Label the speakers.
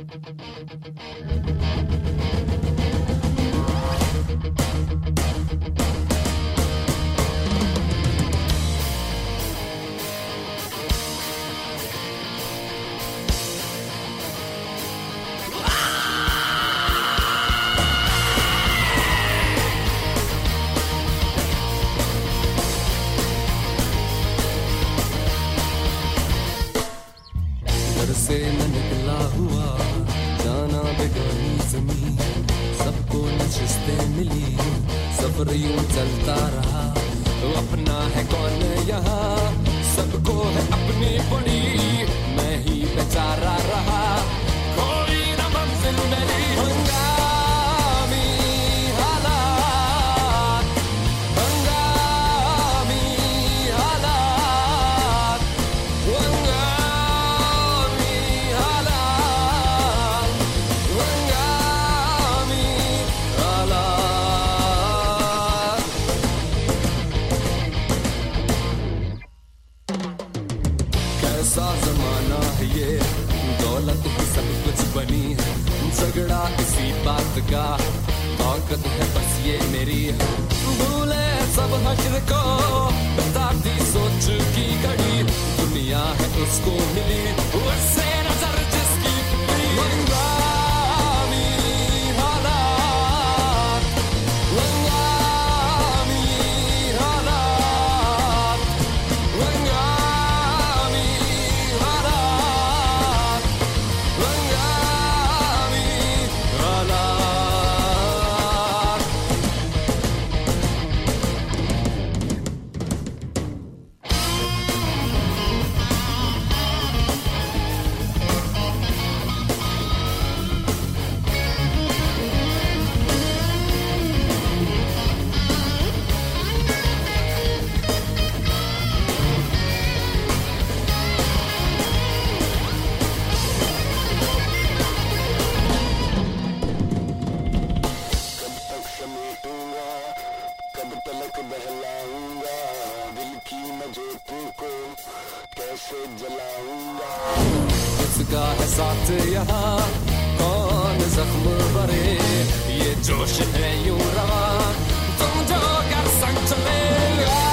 Speaker 1: से न निकला हुआ जाना बेगानी ज़मीं, सबको नशिस्तें मिली, सफर यूं चलता रहा। तो अपना है कौन यहाँ, सबको है अपनी पड़ी, मैं ही बेचारा रहा, कोई न मंजिल मेरी। हंगामी हालात, हंगामी हालात, हंगामी हालात, हंगामी हालात। कैसा जमाना है ये, दौलत ही सब कुछ बनी है, झगड़ा इसी बात का, ताकत है बस ये मेरी, भूले सब हश्र को, बताती सोच की घड़ी, दुनिया है उसको मिली, उससे नजर जिसकी फिरी। हंगामी हालात, हंगामी हालात, हंगामी हालात, हंगामी हालात।
Speaker 2: कब तक समेटूंगा, कब तलक बहलाऊंगा, दिल की मैं ज्योति को कैसे जलाऊंगा।
Speaker 1: किसका है साथ यहाँ, कौन जख्म भरे, ये जोश है यूं रवा, तुम जो कर संग चलेगा।